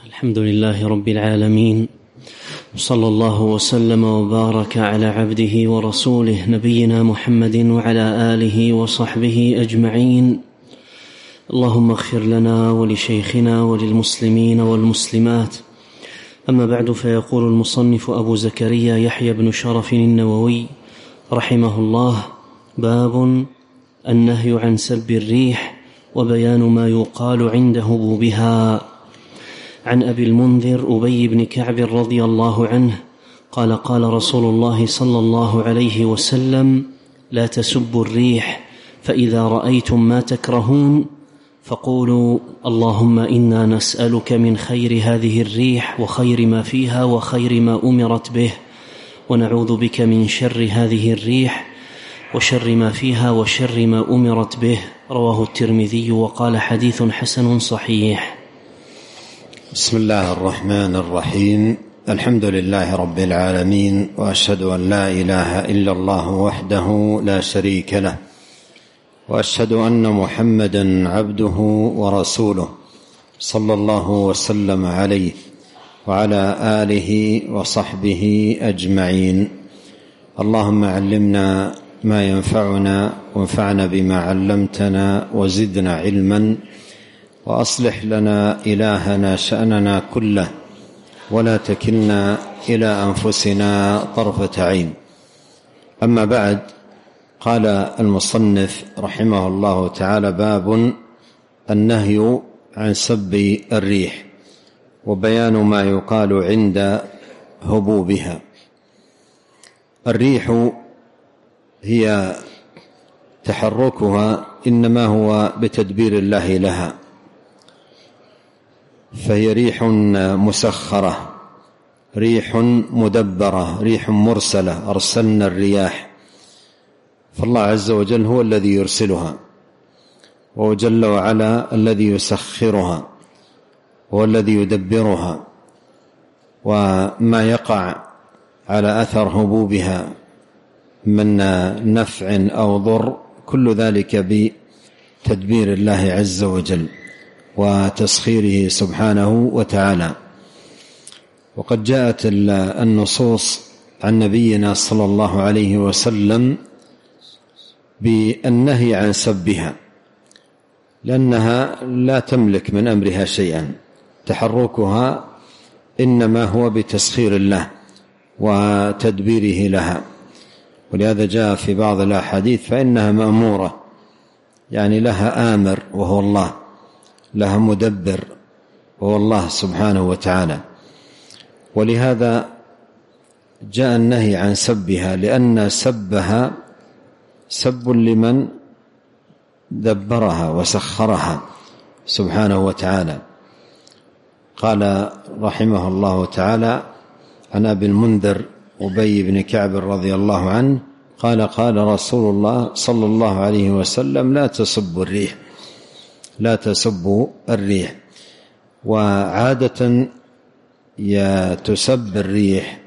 الحمد لله رب العالمين، صلى الله وسلم وبارك على عبده ورسوله نبينا محمد وعلى آله وصحبه أجمعين. اللهم اغفر لنا ولشيخنا وللمسلمين والمسلمات. أما بعد، فيقول المصنف أبو زكريا يحيى بن شرف النووي رحمه الله: باب النهي عن سب الريح وبيان ما يقال عند هبوبها. عن أبي المنذر أبي بن كعب رضي الله عنه قال: قال رسول الله صلى الله عليه وسلم: لا تسبوا الريح، فإذا رأيتم ما تكرهون فقولوا اللهم إنا نسألك من خير هذه الريح وخير ما فيها وخير ما أمرت به، ونعوذ بك من شر هذه الريح وشر ما فيها وشر ما أمرت به. رواه الترمذي وقال: حديث حسن صحيح. بسم الله الرحمن الرحيم. الحمد لله رب العالمين، وأشهد أن لا إله إلا الله وحده لا شريك له، وأشهد أن محمدا عبده ورسوله، صلى الله وسلم عليه وعلى آله وصحبه أجمعين. اللهم علمنا ما ينفعنا، وانفعنا بما علمتنا، وزدنا علما، وأصلح لنا إلهنا شأننا كله، ولا تكلنا إلى أنفسنا طرفة عين. أما بعد، قال المصنف رحمه الله تعالى: باب النهي عن سب الريح وبيان ما يقال عند هبوبها. الريح هي تحركها إنما هو بتدبير الله لها، فهي ريح مسخرة، ريح مدبرة، ريح مرسلة. أرسلنا الرياح، فالله عز وجل هو الذي يرسلها، وهو جل وعلا الذي يسخرها، هو الذي يدبرها. وما يقع على أثر هبوبها من نفع أو ضر، كل ذلك بتدبير الله عز وجل وتسخيره سبحانه وتعالى. وقد جاءت النصوص عن نبينا صلى الله عليه وسلم بالنهي عن سبها، لأنها لا تملك من أمرها شيئا، تحركها إنما هو بتسخير الله وتدبيره لها. ولهذا جاء في بعض الأحاديث: فإنها مأمورة، يعني لها آمر وهو الله، لها مدبر وهو الله سبحانه وتعالى. ولهذا جاء النهي عن سبها، لأن سبها سب لمن دبرها وسخرها سبحانه وتعالى. قال رحمه الله تعالى عن أبي المنذر أبي بن كعب رضي الله عنه قال: قال رسول الله صلى الله عليه وسلم: لا تسبوا الريح، لا تسبوا الريح. وعادة تسب الريح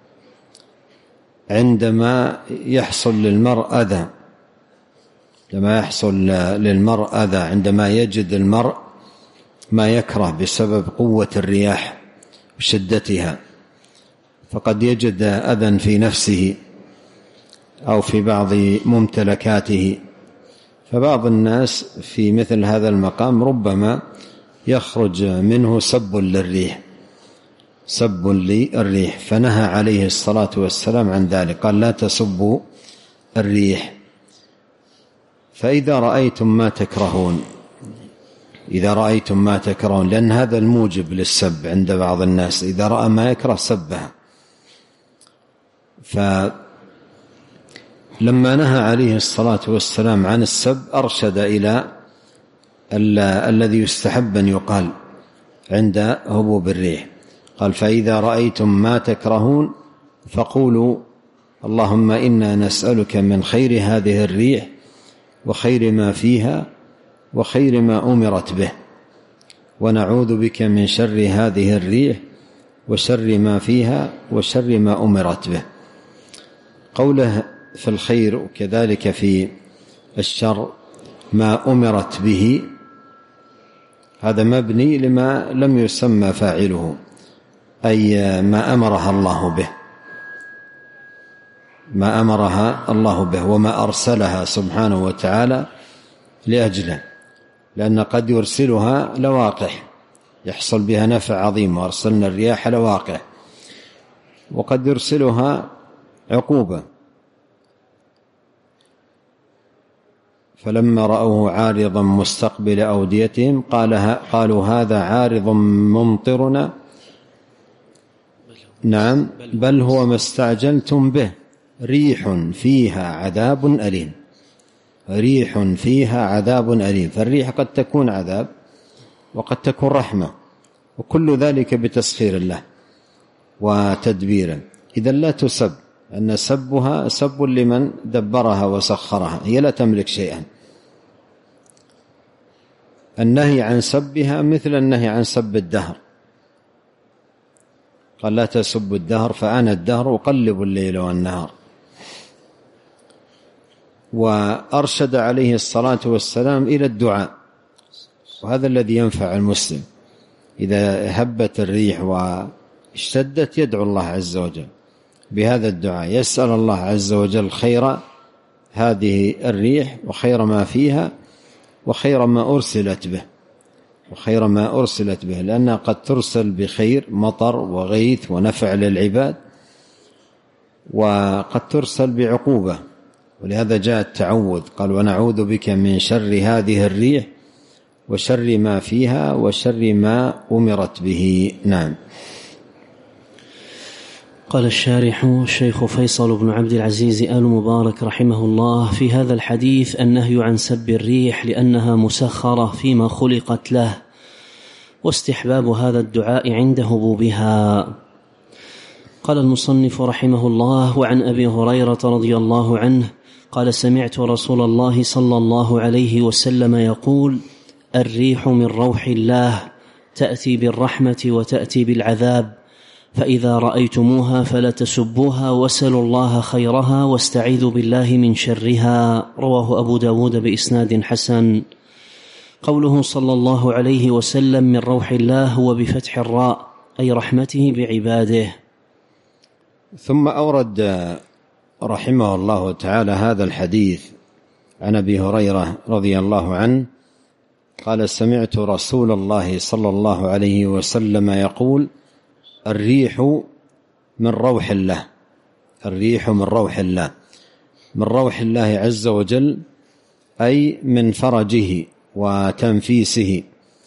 عندما يحصل للمرء أذى، لما يحصل للمرء أذى، عندما يجد المرء ما يكره بسبب قوة الرياح وشدتها، فقد يجد أذى في نفسه أو في بعض ممتلكاته. فبعض الناس في مثل هذا المقام ربما يخرج منه سب للريح، سب للريح، فنهى عليه الصلاة والسلام عن ذلك، قال: لا تسبوا الريح. فإذا رأيتم ما تكرهون، إذا رأيتم ما تكرهون، لأن هذا الموجب للسب عند بعض الناس، إذا رأى ما يكره سبها. فلما نهى عليه الصلاة والسلام عن السب أرشد إلى الذي يستحب أن يقال عند هبوب الريح. قال: فإذا رأيتم ما تكرهون فقولوا اللهم إنا نسألك من خير هذه الريح وخير ما فيها وخير ما أمرت به، ونعوذ بك من شر هذه الريح وشر ما فيها وشر ما أمرت به. قوله في الخير وكذلك في الشر ما أمرت به، هذا مبني لما لم يسمى فاعله، أي ما أمرها الله به، ما أمرها الله به وما أرسلها سبحانه وتعالى لأجله، لأن قد يرسلها لواقح يحصل بها نفع عظيم، وأرسلنا الرياح لواقح، وقد يرسلها عقوبة. فلما رأوه عارضا مستقبل أوديتهم قالوا هذا عارض ممطرنا نعم بل هو ما استعجلتم به ريح فيها عذاب أليم. ريح فيها عذاب أليم، فالريح قد تكون عذاب وقد تكون رحمة، وكل ذلك بتسخير الله وتدبيره. إذا لا تسب، أن سبها سب لمن دبرها وسخرها، هي لا تملك شيئا. النهي عن سبها مثل النهي عن سب الدهر، قال لا تسب الدهر فأنا الدهر أقلب الليل والنهار. وأرشد عليه الصلاة والسلام إلى الدعاء، وهذا الذي ينفع المسلم. إذا هبت الريح واشتدت يدعو الله عز وجل بهذا الدعاء، يسأل الله عز وجل خير هذه الريح وخير ما فيها وخير ما أرسلت به، وخير ما أرسلت به، لأنها قد ترسل بخير مطر وغيث ونفع للعباد، وقد ترسل بعقوبة، ولهذا جاء التعوذ، قال ونعوذ بك من شر هذه الريح وشر ما فيها وشر ما أمرت به. نعم. قال الشارح الشيخ فيصل بن عبد العزيز آل مبارك رحمه الله: في هذا الحديث النهي عن سب الريح لأنها مسخرة فيما خلقت له، واستحباب هذا الدعاء عند هبوبها. قال المصنف رحمه الله: وعن أبي هريرة رضي الله عنه قال: سمعت رسول الله صلى الله عليه وسلم يقول: الريح من روح الله تأتي بالرحمة وتأتي بالعذاب، فإذا رأيتموها فلا تسبوها واسألوا الله خيرها واستعيذوا بالله من شرها. رواه أبو داود بإسناد حسن. قوله صلى الله عليه وسلم من روح الله هو بفتح الراء، أي رحمته بعباده. ثم أورد رحمه الله تعالى هذا الحديث عن أبي هريرة رضي الله عنه قال: سمعت رسول الله صلى الله عليه وسلم يقول: الريح من روح الله. الريح من روح الله، من روح الله عز وجل، أي من فرجه وتنفيسه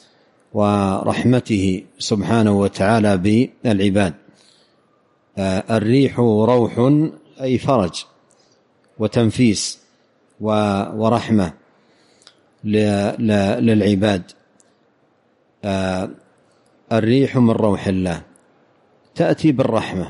ورحمته سبحانه وتعالى بالعباد. الريح روح أي فرج وتنفيس ورحمة للعباد. الريح من روح الله تأتي بالرحمة،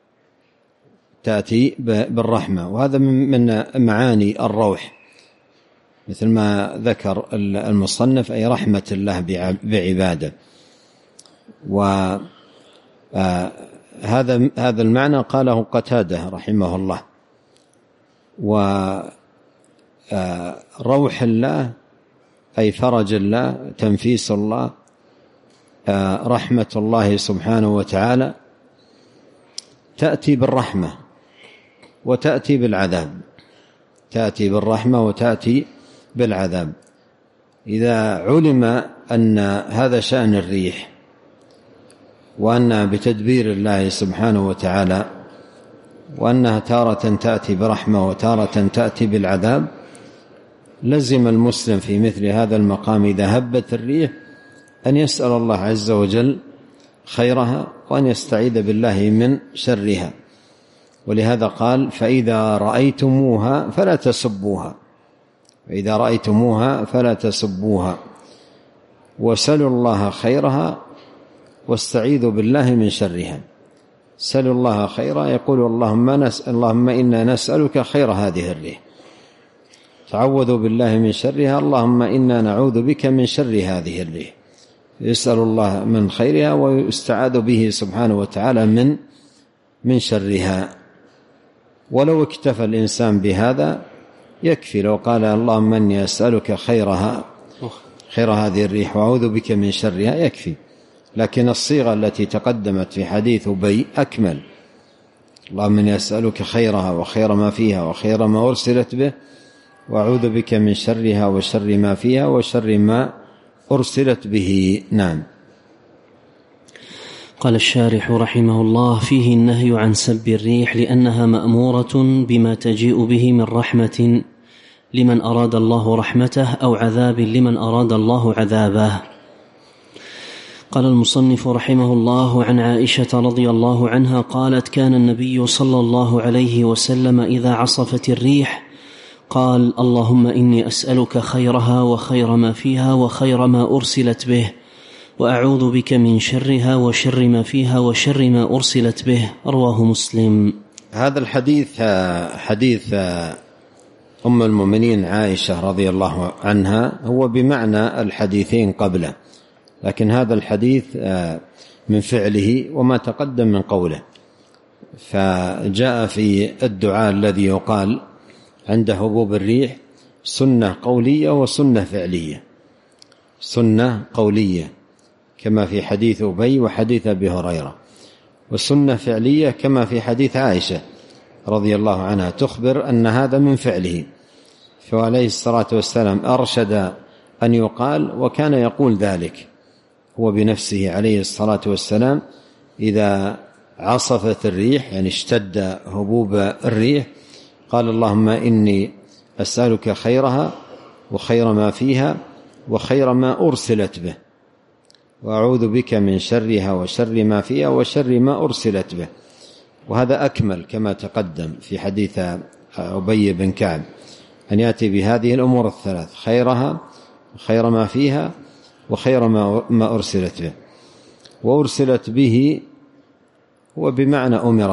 تأتي بالرحمة، وهذا من معاني الروح، مثل ما ذكر المصنف، أي رحمة الله بعباده. وهذا المعنى قاله قتادة رحمه الله. وروح الله أي فرج الله، تنفيس الله، رحمة الله سبحانه وتعالى، تأتي بالرحمة وتأتي بالعذاب، تأتي بالرحمة وتأتي بالعذاب. إذا علم أن هذا شأن الريح، وأنها بتدبير الله سبحانه وتعالى، وأنها تارة تأتي برحمة وتارة تأتي بالعذاب، لزم المسلم في مثل هذا المقام إذا هبت الريح أن يسأل الله عز وجل خيرها، وأن يستعيذ بالله من شرها. ولهذا قال: فإذا رأيتموها فلا تسبوها، فإذا رأيتموها فلا تسبوها وسلوا الله خيرها واستعيذوا بالله من شرها. سلوا الله خيرا، يقول اللهم إنا نسألك خير هذه الريح، تعوذوا بالله من شرها، اللهم إنا نعوذ بك من شر هذه الريح. يسأل الله من خيرها ويستعاذ به سبحانه وتعالى من شرها. ولو اكتفى الإنسان بهذا يكفي، لو قال اللهم إني أسألك خيرها خير هذه الريح وأعوذ بك من شرها يكفي. لكن الصيغة التي تقدمت في حديث أبي أكمل: اللهم إني أسألك خيرها وخير ما فيها وخير ما أرسلت به، وأعوذ بك من شرها وشر ما فيها وشر ما أرسلت به. نعم. قال الشارح رحمه الله: فيه النهي عن سب الريح لأنها مأمورة بما تجيء به من رحمة لمن أراد الله رحمته أو عذاب لمن أراد الله عذابه. قال المصنف رحمه الله: عن عائشة رضي الله عنها قالت: كان النبي صلى الله عليه وسلم إذا عصفت الريح قال: اللهم إني أسألك خيرها وخير ما فيها وخير ما أرسلت به، وأعوذ بك من شرها وشر ما فيها وشر ما أرسلت به. رواه مسلم. هذا الحديث حديث أم المؤمنين عائشة رضي الله عنها هو بمعنى الحديثين قبله، لكن هذا الحديث من فعله وما تقدم من قوله. فجاء في الدعاء الذي يقال عند هبوب الريح سنة قولية وسنة فعلية. سنة قولية كما في حديث أبي وحديث أبي هريرة، والسنة فعلية كما في حديث عائشة رضي الله عنها تخبر أن هذا من فعله. فعليه الصلاة والسلام أرشد أن يقال، وكان يقول ذلك هو بنفسه عليه الصلاة والسلام إذا عصفت الريح، يعني اشتد هبوب الريح، قال: اللهم إني أسألك خيرها وخير ما فيها وخير ما أرسلت به، وأعوذ بك من شرها وشر ما فيها وشر ما أرسلت به. وهذا أكمل كما تقدم في حديث أبي بن كعب، أن يأتي بهذه الأمور الثلاث: خيرها وخير ما فيها وخير ما أرسلت به. وأرسلت به وبمعنى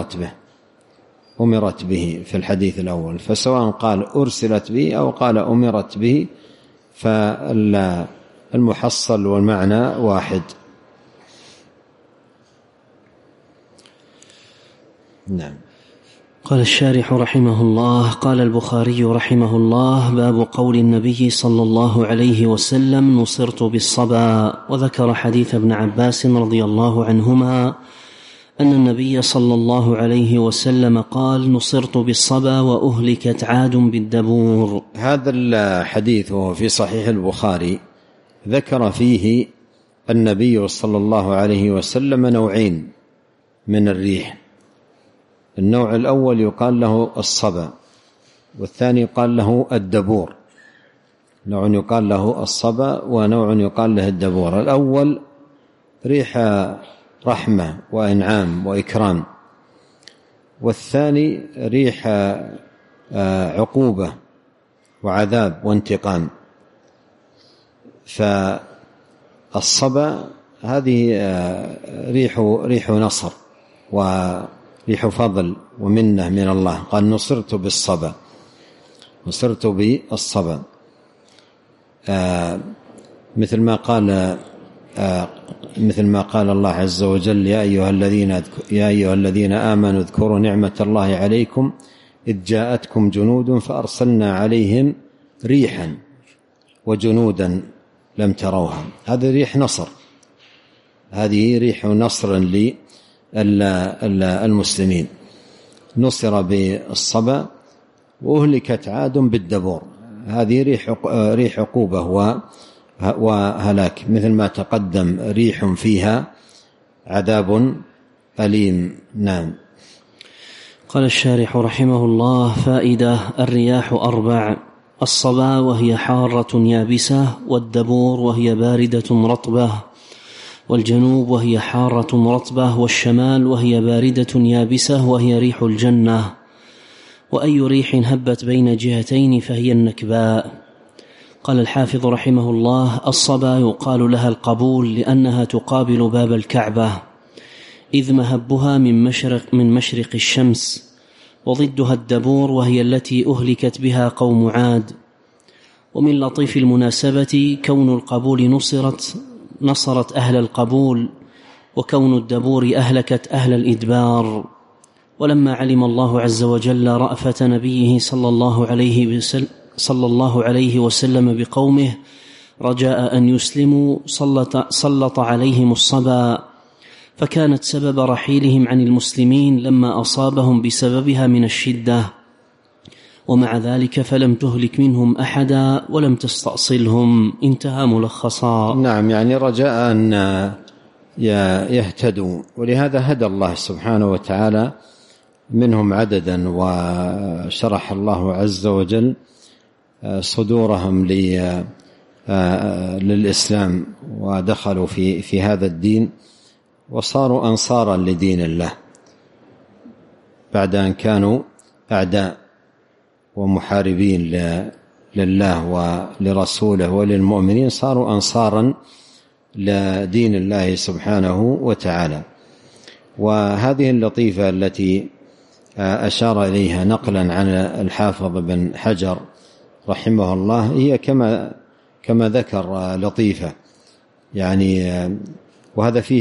أمرت به في الحديث الأول، فسواء قال أرسلت به أو قال أمرت به فالمحصل والمعنى واحد. نعم. قال الشارح رحمه الله: قال البخاري رحمه الله: باب قول النبي صلى الله عليه وسلم: نصرت بالصبا. وذكر حديث ابن عباس رضي الله عنهما أن النبي صلى الله عليه وسلم قال: نصرت بالصبا وأهلكت عاد بالدبور. هذا الحديث وهو في صحيح البخاري ذكر فيه النبي صلى الله عليه وسلم نوعين من الريح: النوع الأول يقال له الصبا، والثاني يقال له الدبور. نوع يقال له الصبا ونوع يقال له الدبور. الأول ريح رحمة وإنعام وإكرام، والثاني ريح عقوبة وعذاب وانتقام. فالصبا هذه ريح نصر وريح فضل ومنة من الله. قال: نصرت بالصبا، نصرت بالصبا، مثل ما قال الله عز وجل: يا أيها الذين آمنوا اذكروا نعمة الله عليكم إذ جاءتكم جنود فأرسلنا عليهم ريحا وجنودا لم تروها. هذه ريح نصر، هذه ريح نصر للمسلمين. نصر بالصبا وأهلكت عاد بالدبور. هذه ريح عقوبة وهلاك، مثل ما تقدم ريح فيها عذاب أليم. نعم. قال الشارح رحمه الله: فائدة: الرياح 4: الصبا وهي حارة يابسة، والدبور وهي باردة رطبة، والجنوب وهي حارة رطبة، والشمال وهي باردة يابسة وهي ريح الجنة. وأي ريح هبت بين جهتين فهي النكباء. قال الحافظ رحمه الله: الصبا يقال لها القبول لأنها تقابل باب الكعبة، إذ مهبها من مشرق الشمس، وضدها الدبور وهي التي أهلكت بها قوم عاد. ومن لطيف المناسبة كون القبول نصرت أهل القبول، وكون الدبور أهلكت أهل الإدبار. ولما علم الله عز وجل رأفة نبيه صلى الله عليه وسلم بقومه رجاء أن يسلموا سلط عليهم الصبا، فكانت سبب رحيلهم عن المسلمين لما أصابهم بسببها من الشدة، ومع ذلك فلم تهلك منهم أحدا ولم تستأصلهم. انتهى ملخصا. نعم، يعني رجاء أن يهتدوا، ولهذا هدى الله سبحانه وتعالى منهم عددا، وشرح الله عز وجل صدورهم للإسلام، ودخلوا في هذا الدين وصاروا أنصارا لدين الله بعد أن كانوا أعداء ومحاربين لله ولرسوله وللمؤمنين، صاروا أنصارا لدين الله سبحانه وتعالى. وهذه اللطيفة التي أشار إليها نقلا عن الحافظ بن حجر رحمه الله هي كما ذكر لطيفة، يعني وهذا فيه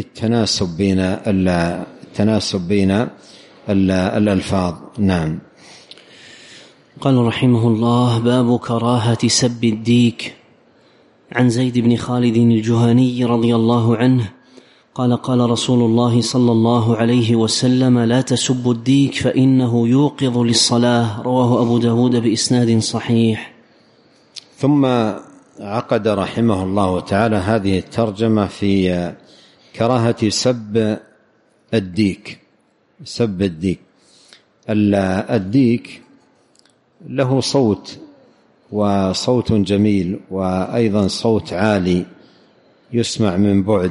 التناسب بين الألفاظ. نعم. قال رحمه الله: باب كراهة سب الديك. عن زيد بن خالد الجهني رضي الله عنه قال: قال رسول الله صلى الله عليه وسلم: لا تسبوا الديك فإنه يوقظ للصلاة. رواه أبو داود بإسناد صحيح. ثم عقد رحمه الله تعالى هذه الترجمة في كراهة سب الديك. سب الديك، الديك له صوت، وصوت جميل، وأيضا صوت عالي يسمع من بعد،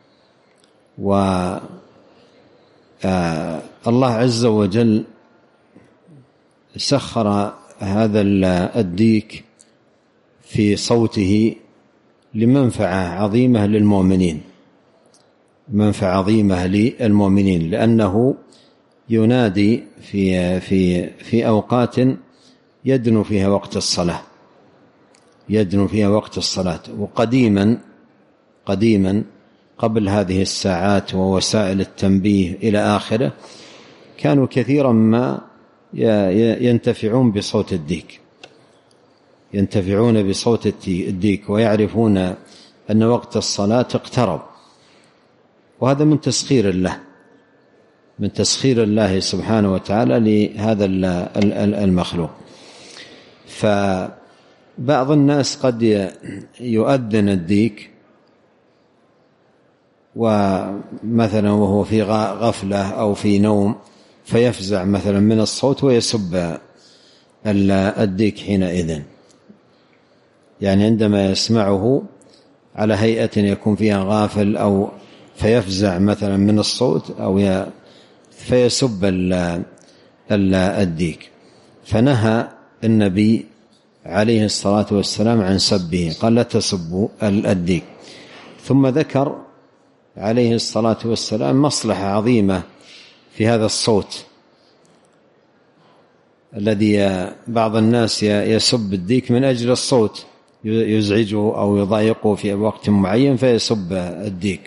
والله عز وجل سخر هذا الديك في صوته لمنفعة عظيمة للمؤمنين، منفعة عظيمة للمؤمنين، لأنه ينادي في أوقات يدنو فيها وقت الصلاة، يدنو فيها وقت الصلاة. وقديما قبل هذه الساعات ووسائل التنبيه إلى آخره كانوا كثيرا ما ينتفعون بصوت الديك، ينتفعون بصوت الديك ويعرفون أن وقت الصلاة اقترب. وهذا من تسخير الله، من تسخير الله سبحانه وتعالى لهذا المخلوق. فبعض الناس قد يؤذن الديك ومثلا وهو في غفلة أو في نوم، فيفزع مثلا من الصوت ويسب الديك حينئذ، يعني عندما يسمعه على هيئة يكون فيها غافل أو فيفزع مثلا من الصوت أو فيسب الديك. فنهى النبي عليه الصلاة والسلام عن سبه، قال: لا تسبوا الديك. ثم ذكر عليه الصلاة والسلام مصلحة عظيمة في هذا الصوت الذي بعض الناس يسب الديك من أجل الصوت، يزعجه أو يضايقه في وقت معين فيسب الديك.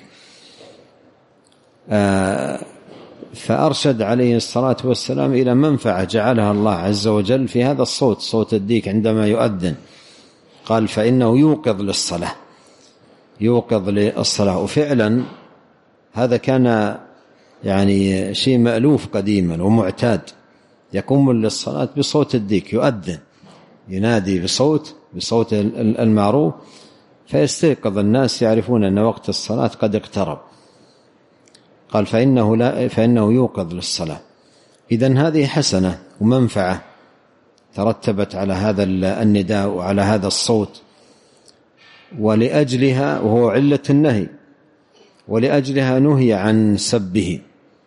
فأرشد عليه الصلاة والسلام إلى منفعة جعلها الله عز وجل في هذا الصوت، صوت الديك عندما يؤذن. قال: فإنه يوقظ للصلاة، يوقظ للصلاة. وفعلا هذا كان يعني شيء مألوف قديما ومعتاد، يقوم للصلاة بصوت الديك، يؤذن ينادي بصوت المعروف، فيستيقظ الناس يعرفون أن وقت الصلاة قد اقترب. قال: فإنه يوقظ للصلاة. إذن هذه حسنة ومنفعة ترتبت على هذا النداء وعلى هذا الصوت، ولأجلها، وهو علة النهي، ولأجلها نهي عن سبه،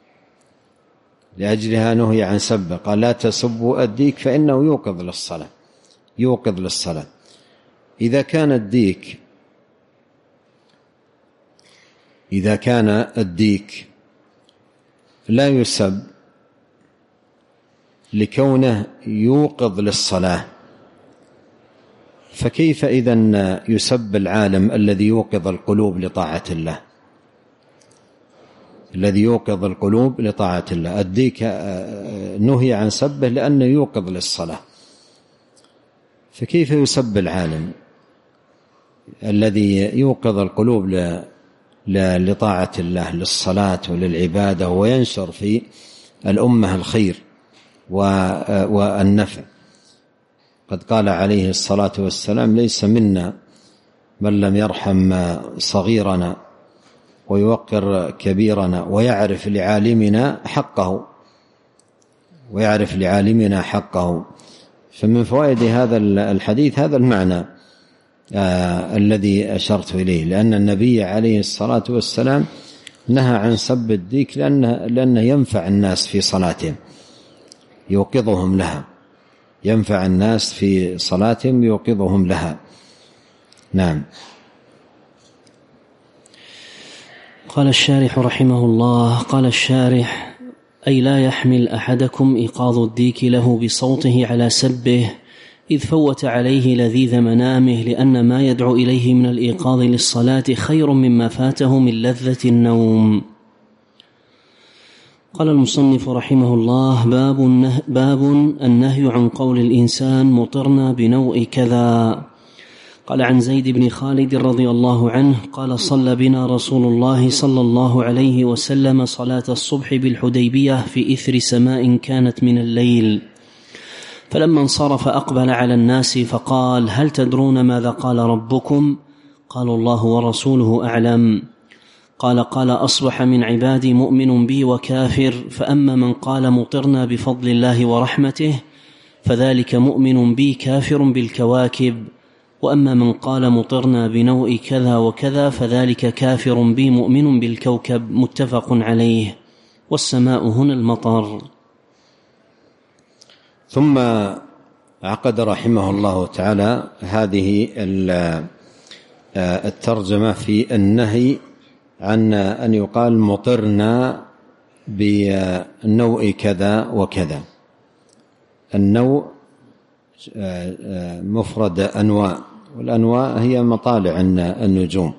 لأجلها نهي عن سبه. قال: لا تسبوا الديك فإنه يوقظ للصلاة، يوقظ للصلاة. إذا كان الديك لا يسب لكونه يوقظ للصلاة، فكيف إذن يسب العالم الذي يوقظ القلوب لطاعة الله، الذي يوقظ القلوب لطاعة الله؟ الديك نهي عن سبه لأنه يوقظ للصلاة، فكيف يسب العالم؟ الذي يوقظ القلوب لطاعة الله، للصلاة وللعبادة، وينشر في الأمة الخير والنفع. قد قال عليه الصلاة والسلام: ليس منا من لم يرحم صغيرنا ويوقر كبيرنا ويعرف لعالمنا حقه. فمن فوائد هذا الحديث هذا المعنى الذي أشرت إليه، لأن النبي عليه الصلاة والسلام نهى عن سب الديك لأنه ينفع الناس في صلاتهم، يوقظهم لها، ينفع الناس في صلاتهم يوقظهم لها. نعم. قال الشارح رحمه الله: قال الشارح: أي لا يحمل أحدكم إيقاظ الديك له بصوته على سبه، إذ فوت عليه لذيذ منامه، لأن ما يدعو إليه من الإيقاظ للصلاة خير مما فاته من لذة النوم. قال المصنف رحمه الله: باب النهي عن قول الإنسان مطرنا بنوء كذا. قال عن زيد بن خالد رضي الله عنه قال: صلى بنا رسول الله صلى الله عليه وسلم صلاة الصبح بالحديبية في إثر سماء كانت من الليل، فلما انصرف أقبل على الناس فقال: هل تدرون ماذا قال ربكم؟ قالوا: الله ورسوله أعلم. قال: أصبح من عبادي مؤمن بي وكافر، فأما من قال مطرنا بفضل الله ورحمته فذلك مؤمن بي كافر بالكواكب، وأما من قال مطرنا بنوء كذا وكذا فذلك كافر بي مؤمن بالكوكب. متفق عليه. والسماء هنا المطر. ثم عقد رحمه الله تعالى هذه الترجمة في النهي عن أن يقال مطرنا بنوء كذا وكذا. النوء مفرد أنواء، والأنواء هي مطالع النجوم.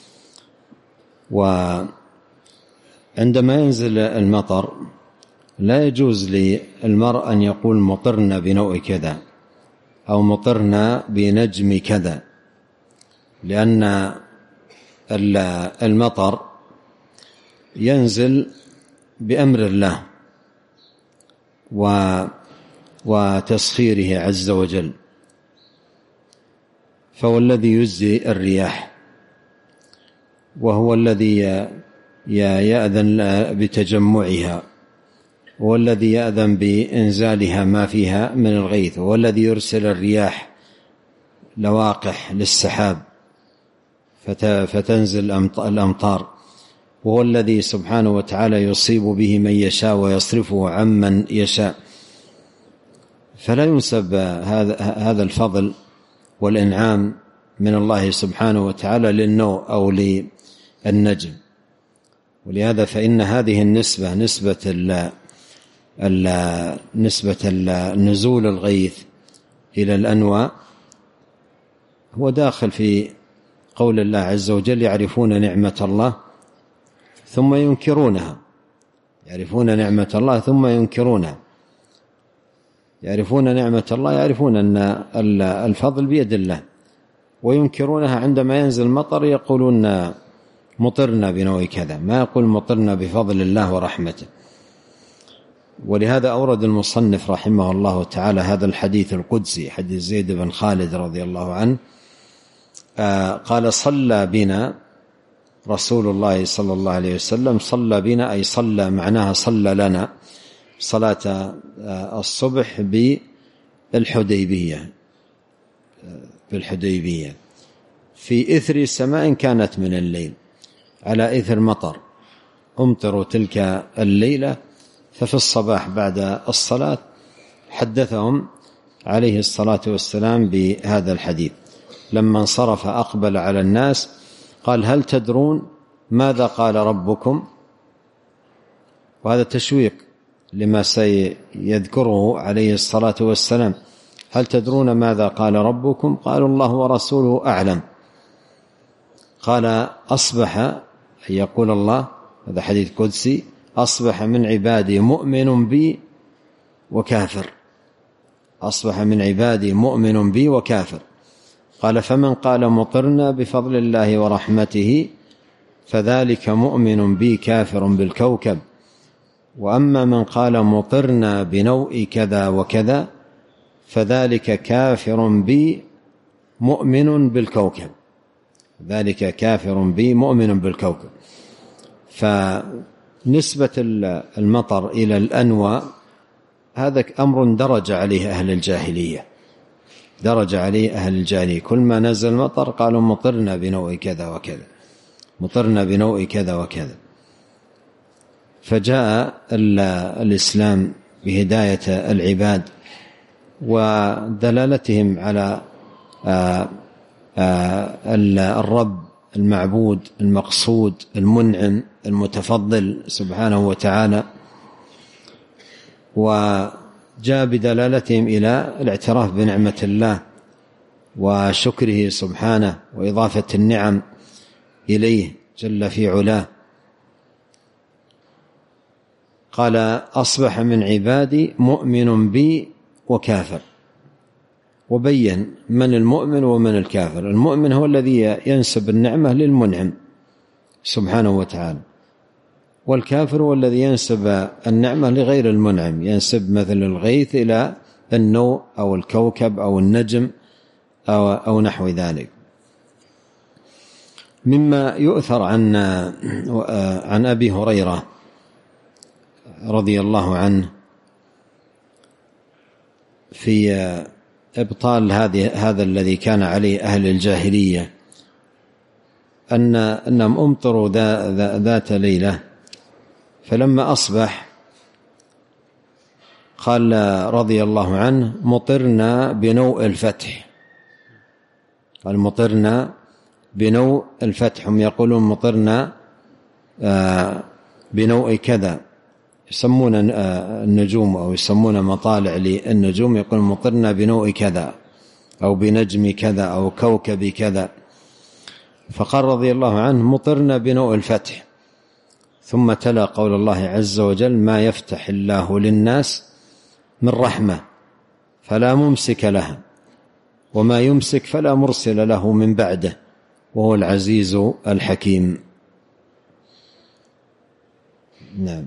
وعندما ينزل المطر لا يجوز للمرء أن يقول مطرنا بنوء كذا أو مطرنا بنجم كذا، لأن المطر ينزل بأمر الله وتسخيره عز وجل، فهو الذي يجزي الرياح، وهو الذي يأذن بتجمعها، هو الذي يأذن بإنزالها ما فيها من الغيث، هو الذي يرسل الرياح لواقح للسحاب فتنزل الأمطار، وهو الذي سبحانه وتعالى يصيب به من يشاء ويصرفه عمن يشاء. فلا ينسب هذا الفضل والإنعام من الله سبحانه وتعالى للنوء أو للنجم. ولهذا فإن هذه النسبة نسبة نزول الغيث إلى الأنواء هو داخل في قول الله عز وجل: يعرفون نعمة الله ثم ينكرونها. يعرفون نعمة الله ثم ينكرونها. يعرفون نعمة الله، يعرفون أن الفضل بيد الله، وينكرونها عندما ينزل المطر يقولون مطرنا بنوء كذا، ما يقول مطرنا بفضل الله ورحمته. ولهذا أورد المصنف رحمه الله تعالى هذا الحديث القدسي، حديث زيد بن خالد رضي الله عنه، قال: صلى بنا رسول الله صلى الله عليه وسلم. صلى بنا أي صلى، معناها صلى لنا صلاة الصبح بالحديبية في إثر سماء كانت من الليل، على إثر مطر أمطروا تلك الليلة. ففي الصباح بعد الصلاة حدثهم عليه الصلاة والسلام بهذا الحديث. لما انصرف أقبل على الناس قال: هل تدرون ماذا قال ربكم؟ وهذا تشويق لما سيذكره عليه الصلاة والسلام. هل تدرون ماذا قال ربكم؟ قالوا: الله ورسوله أعلم. قال: أصبح، يقول الله، هذا حديث قدسي، أصبح من عبادي مؤمن بي وكافر. أصبح من عبادي مؤمن بي وكافر. قال: فمن قال مطرنا بفضل الله ورحمته فذلك مؤمن بي كافر بالكوكب، وأما من قال مطرنا بنوء كذا وكذا فذلك كافر بي مؤمن بالكوكب. ذلك كافر بي مؤمن بالكوكب. فنسبة المطر إلى الأنواء هذا أمر درج عليه أهل الجاهلية، درج عليه أهل الجاهلية. كل ما نزل مطر قالوا مطرنا بنوء كذا وكذا، مطرنا بنوء كذا وكذا. فجاء الإسلام بهداية العباد ودلالتهم على الرب المعبود المقصود المنعم المتفضل سبحانه وتعالى، وجاء بدلالتهم إلى الاعتراف بنعمة الله وشكره سبحانه وإضافة النعم إليه جل في علاه. قال: أصبح من عبادي مؤمن بي وكافر، وبين من المؤمن ومن الكافر. المؤمن هو الذي ينسب النعمة للمنعم سبحانه وتعالى، والكافر هو الذي ينسب النعمة لغير المنعم، ينسب مثل الغيث إلى النوء أو الكوكب أو النجم أو نحو ذلك. مما يؤثر عن أبي هريرة رضي الله عنه في إبطال هذا الذي كان عليه أهل الجاهلية، أنهم أمطروا ذات ليلة، فلما أصبح قال رضي الله عنه: مطرنا بنوء الفتح. قال: مطرنا بنوء الفتح. هم يقولون مطرنا بنوء كذا، يسمون النجوم أو يسمون مطالع للنجوم، يقول مطرنا بنوء كذا أو بنجم كذا أو كوكب كذا. فقال رضي الله عنه: مطرنا بنوء الفتح. ثم تلا قول الله عز وجل: ما يفتح الله للناس من رحمة فلا ممسك لها وما يمسك فلا مرسل له من بعده وهو العزيز الحكيم. نعم.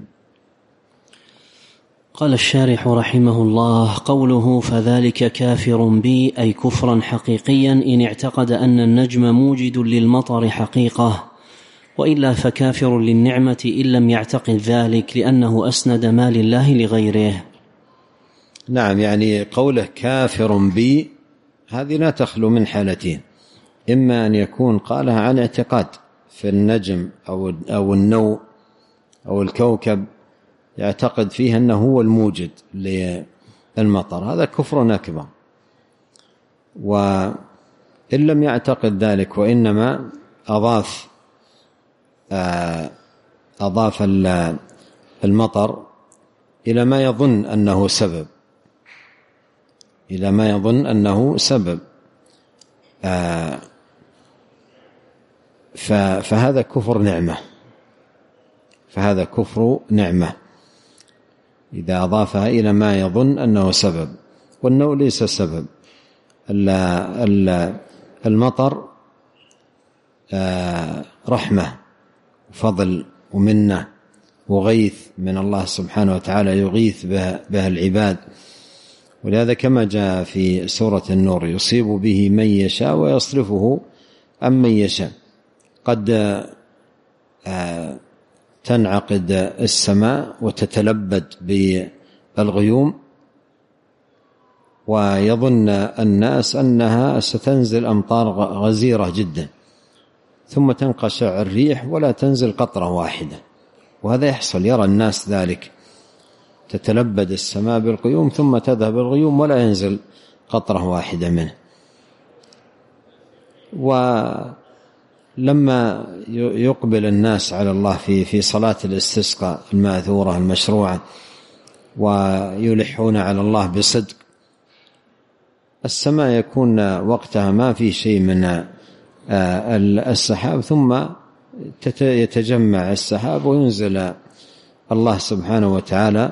قال الشارح رحمه الله: قوله فذلك كافر بي أي كفرا حقيقيا إن اعتقد أن النجم موجد للمطر حقيقة، وإلا فكافر للنعمة إن لم يعتقد ذلك، لأنه أسند ما لله لغيره. نعم، يعني قوله كافر بي هذه لا تخلو من حالتين: إما أن يكون قالها عن اعتقاد في النجم أو النوء أو الكوكب، يعتقد فيه أنه هو الموجد للمطر، هذا كفر أكبر. وإن لم يعتقد ذلك وإنما أضاف المطر إلى ما يظن أنه سبب، إلى ما يظن أنه سبب، فهذا كفر نعمة، فهذا كفر نعمة إذا أضافها إلى ما يظن أنه سبب. والنوء ليس سبب، المطر رحمة وفضل ومنة وغيث من الله سبحانه وتعالى، يغيث بها العباد. ولهذا كما جاء في سورة النور: يصيب به من يشاء ويصرفه عن من يشاء. قد تنعقد السماء وتتلبد بالغيوم، ويظن الناس أنها ستنزل أمطار غزيرة جدا، ثم تنقشع الريح ولا تنزل قطرة واحدة. وهذا يحصل، يرى الناس ذلك، تتلبد السماء بالغيوم ثم تذهب الغيوم ولا ينزل قطرة واحدة منه. ولما يقبل الناس على الله في صلاة الاستسقاء الماثورة المشروعة ويلحون على الله بصدق، السماء يكون وقتها ما في شيء من السحاب، ثم يتجمع السحاب وينزل الله سبحانه وتعالى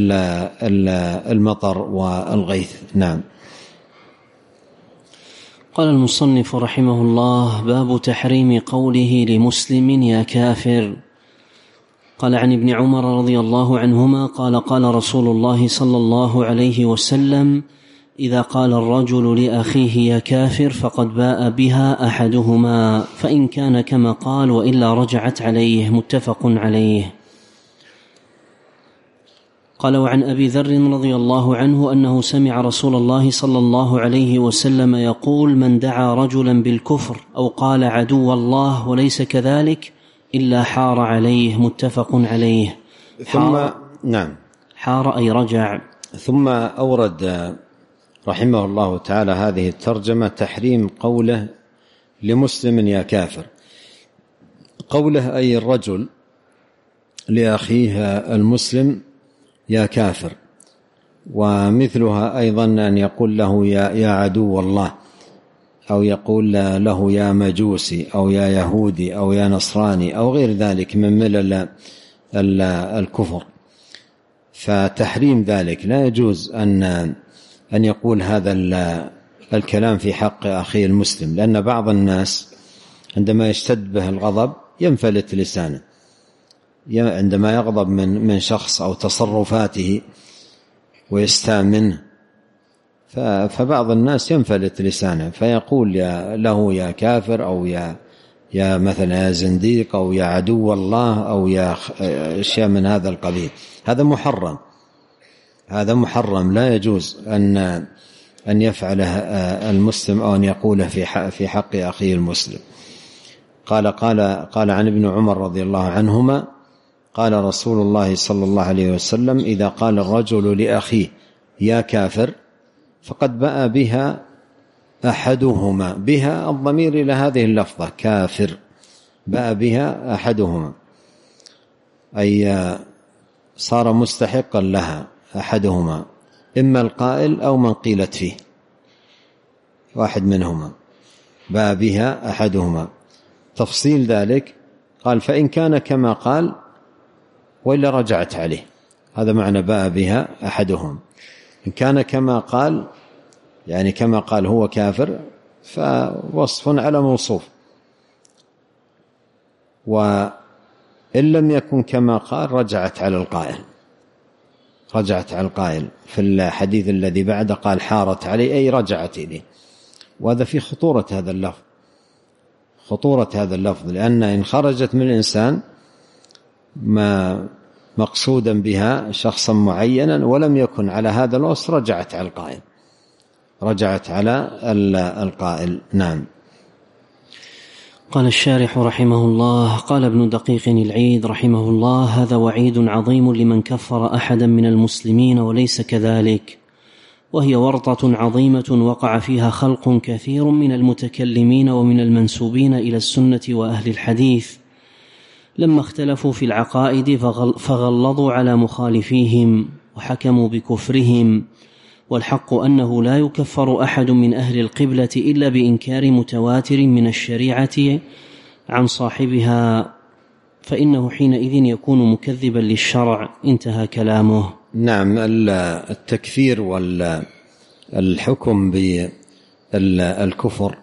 المطر والغيث. نعم. قال المصنف رحمه الله: باب تحريم قوله لمسلم يا كافر. قال عن ابن عمر رضي الله عنهما قال: قال رسول الله صلى الله عليه وسلم: إذا قال الرجل لأخيه يا كافر فقد باء بها أحدهما، فإن كان كما قال وإلا رجعت عليه. متفق عليه. قال: وعن أبي ذر رضي الله عنه أنه سمع رسول الله صلى الله عليه وسلم يقول: من دعا رجلا بالكفر أو قال عدو الله وليس كذلك إلا حار عليه. متفق عليه. حار أي رجع. ثم أورد رحمه الله تعالى هذه الترجمة: تحريم قوله لمسلم يا كافر. قوله أي الرجل لأخيه المسلم يا كافر، ومثلها أيضا أن يقول له يا عدو الله، أو يقول له يا مجوسي أو يا يهودي أو يا نصراني أو غير ذلك من ملل الكفر. فتحريم ذلك لا يجوز أن يقول هذا الكلام في حق أخيه المسلم، لأن بعض الناس عندما يشتد به الغضب ينفلت لسانه، عندما يغضب من شخص أو تصرفاته ويستاء منه، فبعض الناس ينفلت لسانه فيقول له يا كافر أو يا مثلا يا زنديق أو يا عدو الله أو يا أشياء من هذا القبيل. هذا محرم، لا يجوز أن يفعله المسلم أو أن يقوله في حق أخيه المسلم. قال عن ابن عمر رضي الله عنهما قال رسول الله صلى الله عليه وسلم: إذا قال الرجل لأخيه يا كافر فقد باء بها أحدهما. بها الضمير إلى هذه اللفظة كافر، باء بها أحدهما، أي صار مستحقا لها أحدهما، إما القائل أو من قيلت فيه، واحد منهما باء بها أحدهما. تفصيل ذلك قال: فإن كان كما قال وإلا رجعت عليه. هذا معنى باء بها أحدهم. إن كان كما قال، يعني كما قال هو كافر، فوصف على موصوف. وإن لم يكن كما قال رجعت على القائل. في الحديث الذي بعده قال حارت عليه، أي رجعت إليه. وهذا في خطورة هذا اللفظ، لأن إن خرجت من الإنسان ما مقصودا بها شخصا معينا ولم يكن على هذا الوصف رجعت على القائل. نعم. قال الشارح رحمه الله: قال ابن دقيق العيد رحمه الله: هذا وعيد عظيم لمن كفر أحدا من المسلمين وليس كذلك، وهي ورطة عظيمة وقع فيها خلق كثير من المتكلمين ومن المنسوبين إلى السنة وأهل الحديث، لما اختلفوا في العقائد فغلظوا على مخالفيهم وحكموا بكفرهم، والحق أنه لا يكفر أحد من أهل القبلة إلا بإنكار متواتر من الشريعة عن صاحبها، فإنه حينئذ يكون مكذبا للشرع. انتهى كلامه. نعم. التكفير والحكم بالكفر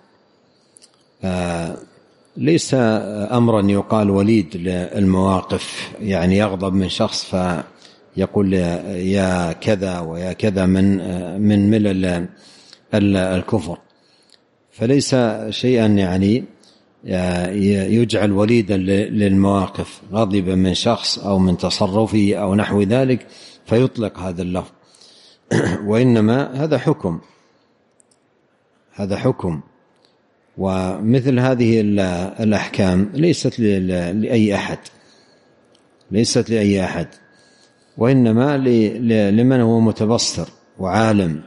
ليس أمرا يقال وليد للمواقف، يعني يغضب من شخص فيقول يا كذا ويا كذا من ملل الكفر، فليس شيئا يعني يجعل وليدا للمواقف، غضب من شخص أو من تصرفه أو نحو ذلك فيطلق هذا اللفظ، وإنما هذا حكم. ومثل هذه الأحكام ليست لأي أحد، وإنما لمن هو متبصر وعالم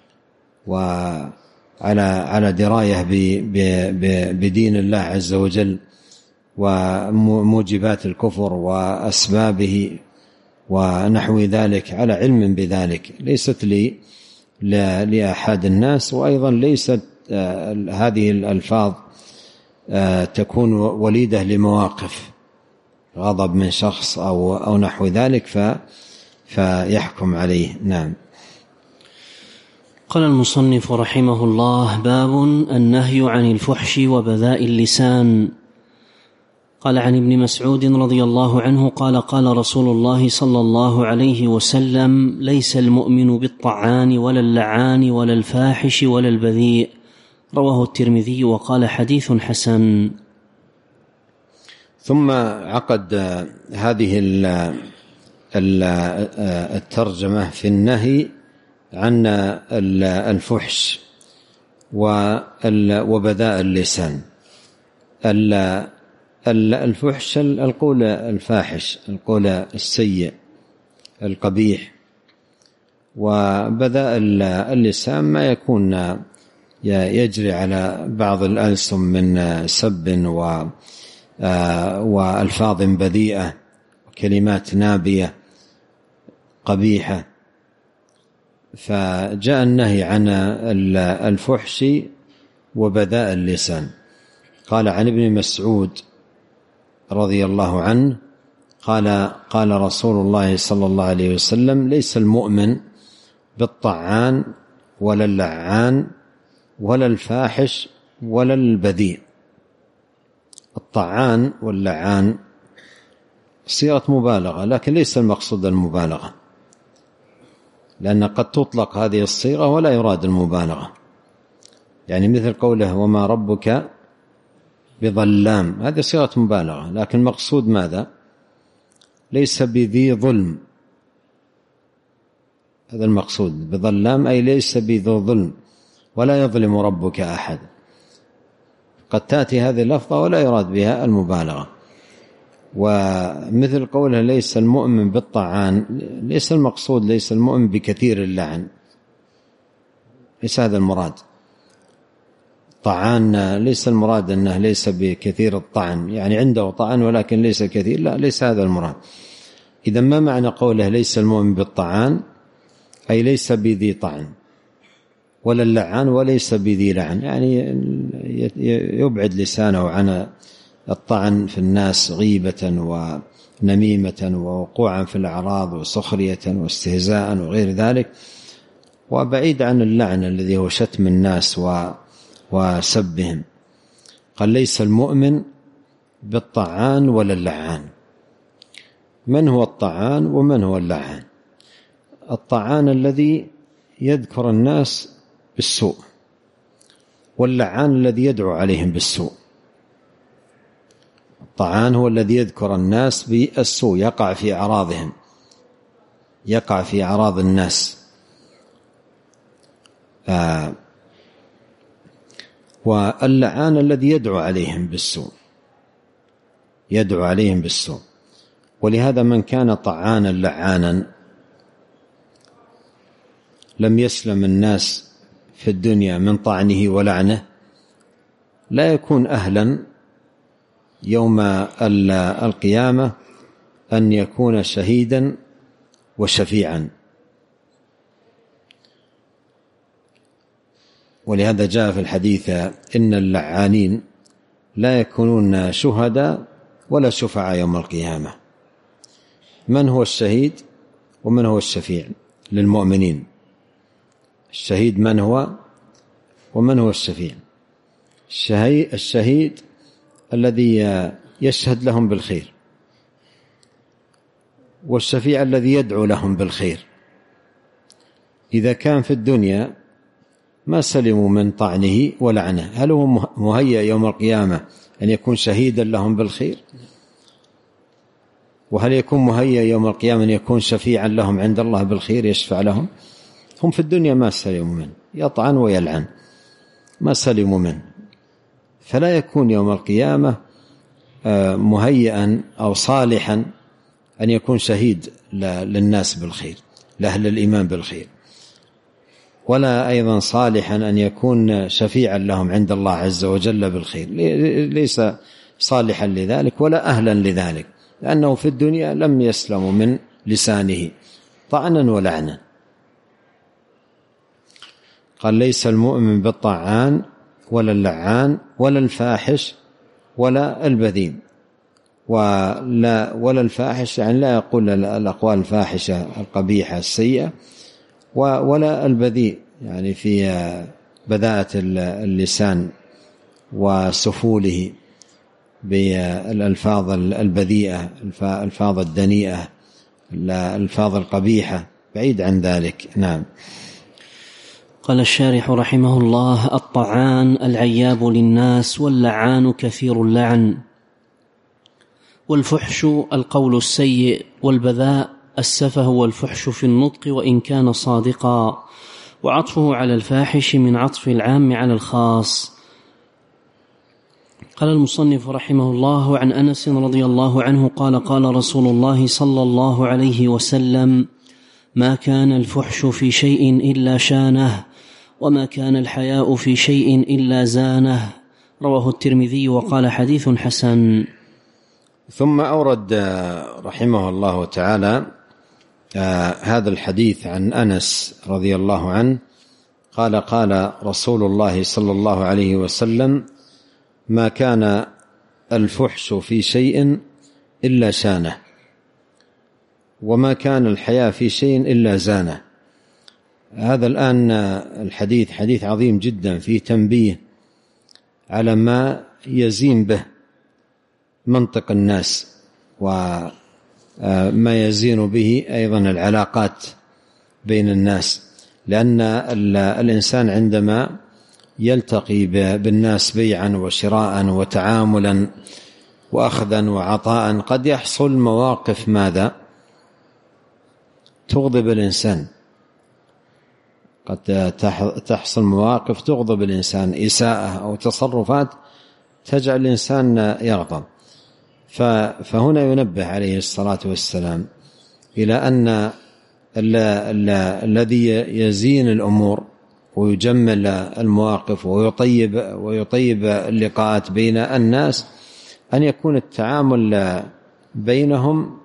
وعلى دراية بدين الله عز وجل وموجبات الكفر وأسبابه ونحو ذلك، على علم بذلك. ليست لأحد الناس، وأيضا ليست هذه الألفاظ تكون وليدة لمواقف غضب من شخص أو نحو ذلك فيحكم عليه. نعم. قال المصنف رحمه الله: باب النهي عن الفحش وبذاء اللسان. قال عن ابن مسعود رضي الله عنه قال: قال رسول الله صلى الله عليه وسلم: ليس المؤمن بالطعان ولا اللعان ولا الفاحش ولا البذيء. رواه الترمذي وقال: حديث حسن. ثم عقد هذه الترجمة في النهي عن الفحش وبذاء اللسان. الفحش القول الفاحش، القول السيء القبيح، وبذاء اللسان ما يكون يجري على بعض الألسن من سب وألفاظ بذيئة وكلمات نابية قبيحة. فجاء النهي عن الفحش وبذاء اللسان. قال عن ابن مسعود رضي الله عنه قال رسول الله صلى الله عليه وسلم: ليس المؤمن بالطعان ولا اللعان ولا الفاحش ولا البذيء. الطعان واللعان صيغة مبالغة، لكن ليس المقصود المبالغة، لأن قد تطلق هذه الصيغة ولا يراد المبالغة، يعني مثل قوله: وما ربك بظلام، هذه صيغة مبالغة، لكن مقصود ماذا؟ ليس بذي ظلم، هذا المقصود. بظلام أي ليس بذو ظلم، ولا يظلم ربك أحد. قد تأتي هذه اللفظة ولا يراد بها المبالغة. ومثل قوله: ليس المؤمن بالطعان، ليس المقصود ليس المؤمن بكثير اللعن، ليس هذا المراد. طعان ليس المراد أنه ليس بكثير الطعن، يعني عنده طعن ولكن ليس كثير، لا، ليس هذا المراد. إذا ما معنى قوله ليس المؤمن بالطعان؟ أي ليس بذي طعن، ولا اللعان وليس بذي لعن، يعني يبعد لسانه عن الطعن في الناس غيبة ونميمة ووقوعا في الأعراض وسخرية واستهزاء وغير ذلك، وبعيد عن اللعن الذي هو شتم الناس وسبهم. قال: ليس المؤمن بالطعان ولا اللعان. من هو الطعان ومن هو اللعان؟ الطعان الذي يذكر الناس بالسوء، واللعان الذي يدعو عليهم بالسوء. الطعان هو الذي يذكر الناس بالسوء، يقع في أعراضهم، يقع في أعراض الناس. واللعان الذي يدعو عليهم بالسوء، يدعو عليهم بالسوء. ولهذا من كان طعانا لعانا لم يسلم الناس في الدنيا من طعنه ولعنه، لا يكون أهلا يوم القيامة أن يكون شهيدا وشفيعا. ولهذا جاء في الحديث: إن اللعانين لا يكونون شهداء ولا شفعاء يوم القيامة. من هو الشهيد ومن هو الشفيع للمؤمنين؟ الشهيد من هو ومن هو الشفيع؟ الشهيد الذي يشهد لهم بالخير، والشفيع الذي يدعو لهم بالخير. إذا كان في الدنيا ما سلموا من طعنه ولعنه، هل هو مهيأ يوم القيامة أن يكون شهيدا لهم بالخير؟ وهل يكون مهيأ يوم القيامة أن يكون شفيعا لهم عند الله بالخير، يشفع لهم؟ هم في الدنيا ما سلموا منه، يطعن ويلعن، ما سلموا منه. فلا يكون يوم القيامة مهيئا أو صالحا أن يكون شهيد للناس بالخير، لأهل الإيمان بالخير، ولا أيضا صالحا أن يكون شفيعا لهم عند الله عز وجل بالخير. ليس صالحا لذلك ولا أهلا لذلك، لأنه في الدنيا لم يسلم من لسانه طعنا ولعنا. قال: ليس المؤمن بالطعان ولا اللعان ولا الفاحش ولا البذيء. ولا الفاحش يعني لا يقول الأقوال الفاحشة القبيحة السيئة، ولا البذيء يعني في بذاءة اللسان وسفوله بالألفاظ البذيئة، الألفاظ الدنيئة، الألفاظ القبيحة، بعيد عن ذلك. نعم. قال الشارح رحمه الله: الطعان العياب للناس، واللعان كثير اللعن. والفحش القول السيء، والبذاء السفه والفحش في النطق وإن كان صادقا، وعطفه على الفاحش من عطف العام على الخاص. قال المصنف رحمه الله: عن أنس رضي الله عنه قال: قال رسول الله صلى الله عليه وسلم: ما كان الفحش في شيء إلا شانه، وما كان الحياء في شيء إلا زانه. رواه الترمذي وقال: حديث حسن. ثم أورد رحمه الله تعالى هذا الحديث عن أنس رضي الله عنه قال: قال رسول الله صلى الله عليه وسلم: ما كان الفحش في شيء إلا شانه، وما كان الحياء في شيء إلا زانه. هذا الآن الحديث حديث عظيم جدا، فيه تنبيه على ما يزين به منطق الناس، وما يزين به أيضا العلاقات بين الناس، لأن الإنسان عندما يلتقي بالناس بيعا وشراء وتعاملا وأخذا وعطاء قد يحصل مواقف ماذا تغضب الإنسان، قد تحصل مواقف تغضب الإنسان، إساءة أو تصرفات تجعل الإنسان يغضب. فهنا ينبه عليه الصلاة والسلام إلى أن الذي يزين الأمور ويجمل المواقف ويطيب اللقاءات بين الناس أن يكون التعامل بينهم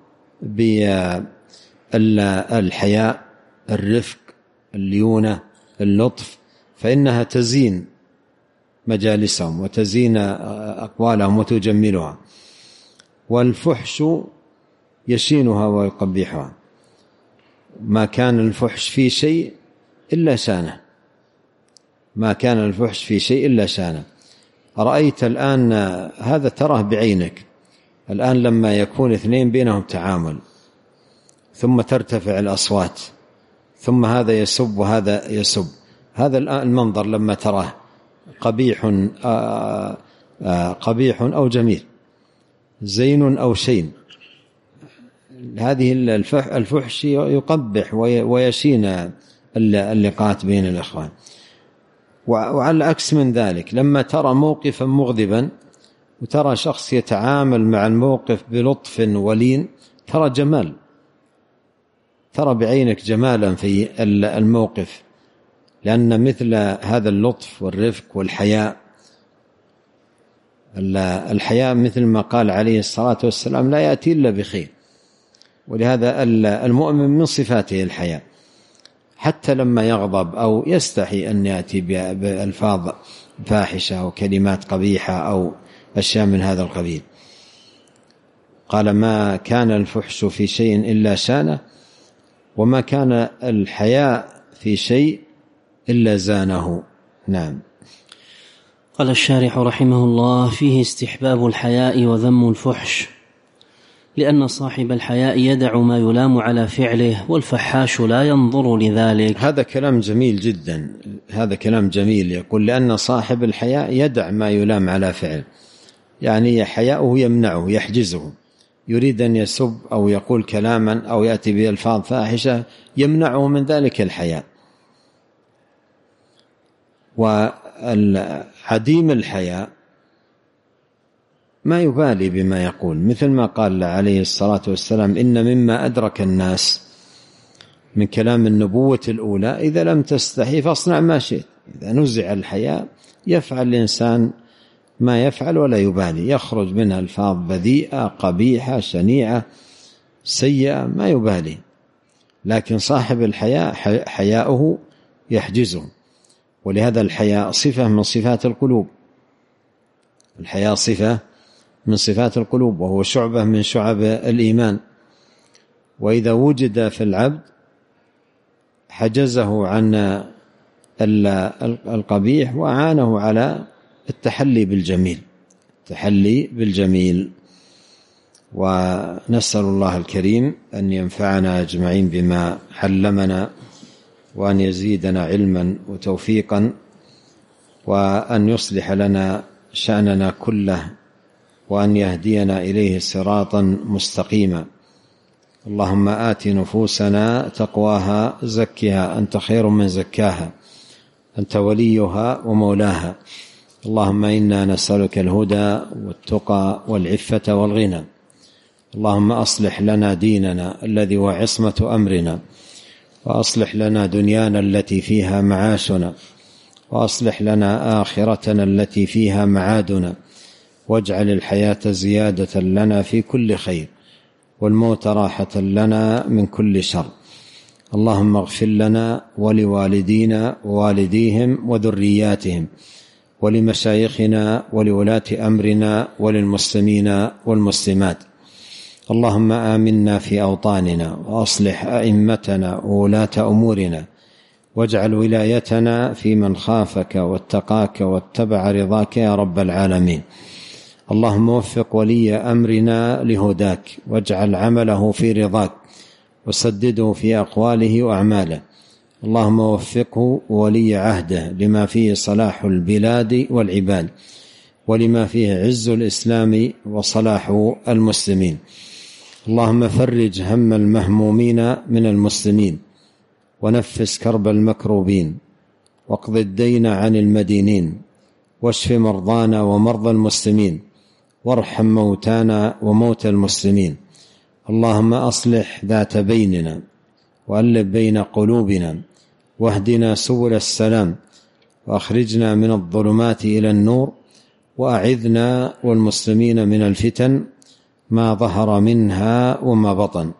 بالحياء، الرفق، الليونة، اللطف، فإنها تزين مجالسهم وتزين أقوالهم وتجملها. والفحش يشينها ويقبحها. ما كان الفحش في شيء إلا شانه، ما كان الفحش في شيء إلا شانه. رأيت الآن هذا تراه بعينك الآن لما يكون اثنين بينهم تعامل ثم ترتفع الأصوات ثم هذا يسب وهذا يسب، هذا الآن المنظر لما تراه قبيح أو جميل، زين أو شين، هذه الفحش يقبح ويشين اللقاءات بين الإخوان. وعلى العكس من ذلك لما ترى موقفا مغضبا وترى شخص يتعامل مع الموقف بلطف ولين ترى جمال، ترى بعينك جمالا في الموقف، لأن مثل هذا اللطف والرفق والحياء، الحياء مثل ما قال عليه الصلاة والسلام لا يأتي إلا بخير، ولهذا المؤمن من صفاته الحياء، حتى لما يغضب أو يستحي أن يأتي بألفاظ فاحشة أو كلمات قبيحة أو أشياء من هذا القبيل. قال: ما كان الفحش في شيء إلا شانه، وما كان الحياء في شيء إلا زانه. نعم. قال الشارح رحمه الله: فيه استحباب الحياء وذم الفحش، لأن صاحب الحياء يدع ما يلام على فعله، والفحاش لا ينظر لذلك. هذا كلام جميل جدا، هذا كلام جميل. يقول لأن صاحب الحياء يدع ما يلام على فعله، يعني حياؤه يمنعه يحجزه، يريد أن يسب أو يقول كلاما أو يأتي بألفاظ فاحشة يمنعه من ذلك الحياء. وعديم الحياء ما يبالي بما يقول، مثل ما قال عليه الصلاة والسلام: إن مما أدرك الناس من كلام النبوة الأولى إذا لم تستحي فاصنع ما شئت. إذا نزع الحياء يفعل الإنسان ما يفعل ولا يبالي، يخرج منها ألفاظ بذيئة قبيحة شنيعة سيئة ما يبالي، لكن صاحب الحياء حياؤه يحجزه. ولهذا الحياء صفة من صفات القلوب، الحياء صفة من صفات القلوب، وهو شعبة من شعب الإيمان، وإذا وجد في العبد حجزه عن القبيح وأعانه على التحلي بالجميل. ونسأل الله الكريم أن ينفعنا أجمعين بما علمنا، وأن يزيدنا علما وتوفيقا، وأن يصلح لنا شأننا كله، وأن يهدينا إليه صراطا مستقيما. اللهم آت نفوسنا تقواها زكها أنت خير من زكاها أنت وليها ومولاها. اللهم إنا نسألك الهدى والتقى والعفة والغنى. اللهم أصلح لنا ديننا الذي هو عصمة أمرنا، وأصلح لنا دنيانا التي فيها معاشنا، وأصلح لنا آخرتنا التي فيها معادنا، واجعل الحياة زيادة لنا في كل خير، والموت راحة لنا من كل شر. اللهم اغفر لنا ولوالدينا ووالديهم وذرياتهم، ولمشايخنا ولولاة أمرنا وللمسلمين والمسلمات. اللهم آمنا في أوطاننا، وأصلح أئمتنا وولاة أمورنا، واجعل ولايتنا في من خافك واتقاك واتبع رضاك يا رب العالمين. اللهم وفق ولي أمرنا لهداك، واجعل عمله في رضاك، وسدده في أقواله وأعماله. اللهم وفقه ولي عهده لما فيه صلاح البلاد والعباد، ولما فيه عز الإسلام وصلاح المسلمين. اللهم فرج هم المهمومين من المسلمين، ونفس كرب المكروبين، واقض الدين عن المدينين، واشف مرضانا ومرضى المسلمين، وارحم موتانا وموتى المسلمين. اللهم أصلح ذات بيننا، وألف بين قلوبنا، واهدنا سبل السلام، وأخرجنا من الظلمات إلى النور، وأعذنا والمسلمين من الفتن ما ظهر منها وما بطن.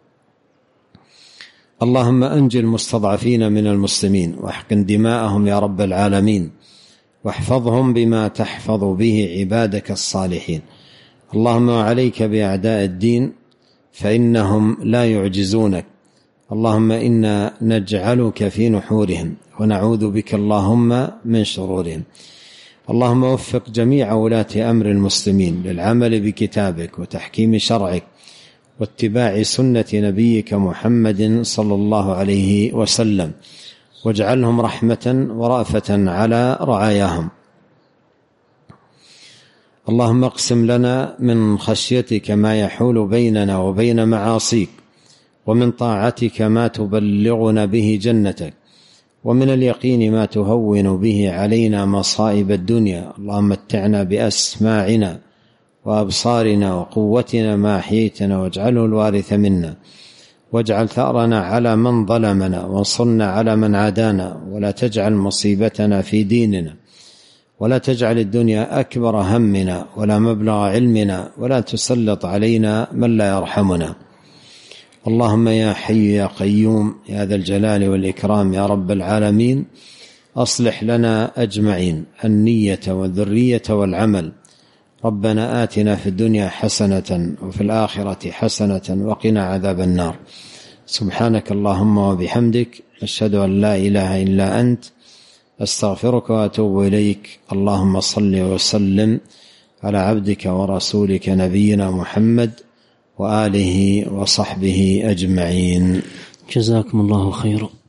اللهم أنجِ المستضعفين من المسلمين، واحقن دماءهم يا رب العالمين، واحفظهم بما تحفظ به عبادك الصالحين. اللهم عليك بأعداء الدين فإنهم لا يعجزونك. اللهم إنا نجعلك في نحورهم، ونعوذ بك اللهم من شرورهم. اللهم وفق جميع ولاة أمر المسلمين للعمل بكتابك وتحكيم شرعك، واتباع سنة نبيك محمد صلى الله عليه وسلم، واجعلهم رحمة ورأفة على رعاياهم. اللهم اقسم لنا من خشيتك ما يحول بيننا وبين معاصيك، ومن طاعتك ما تبلغنا به جنتك، ومن اليقين ما تهون به علينا مصائب الدنيا. اللهم متعنا بأسماعنا وأبصارنا وقوتنا ما أحييتنا، واجعله الوارث منا، واجعل ثأرنا على من ظلمنا، وانصرنا على من عادانا، ولا تجعل مصيبتنا في ديننا، ولا تجعل الدنيا أكبر همنا ولا مبلغ علمنا، ولا تسلط علينا من لا يرحمنا. اللهم يا حي يا قيوم يا ذا الجلال والإكرام يا رب العالمين، أصلح لنا أجمعين النية والذرية والعمل. ربنا آتنا في الدنيا حسنة وفي الآخرة حسنة وقنا عذاب النار. سبحانك اللهم وبحمدك، أشهد أن لا إله إلا أنت، أستغفرك وأتوب إليك. اللهم صل وسلم على عبدك ورسولك نبينا محمد وآله وصحبه أجمعين. جزاكم الله خيرا.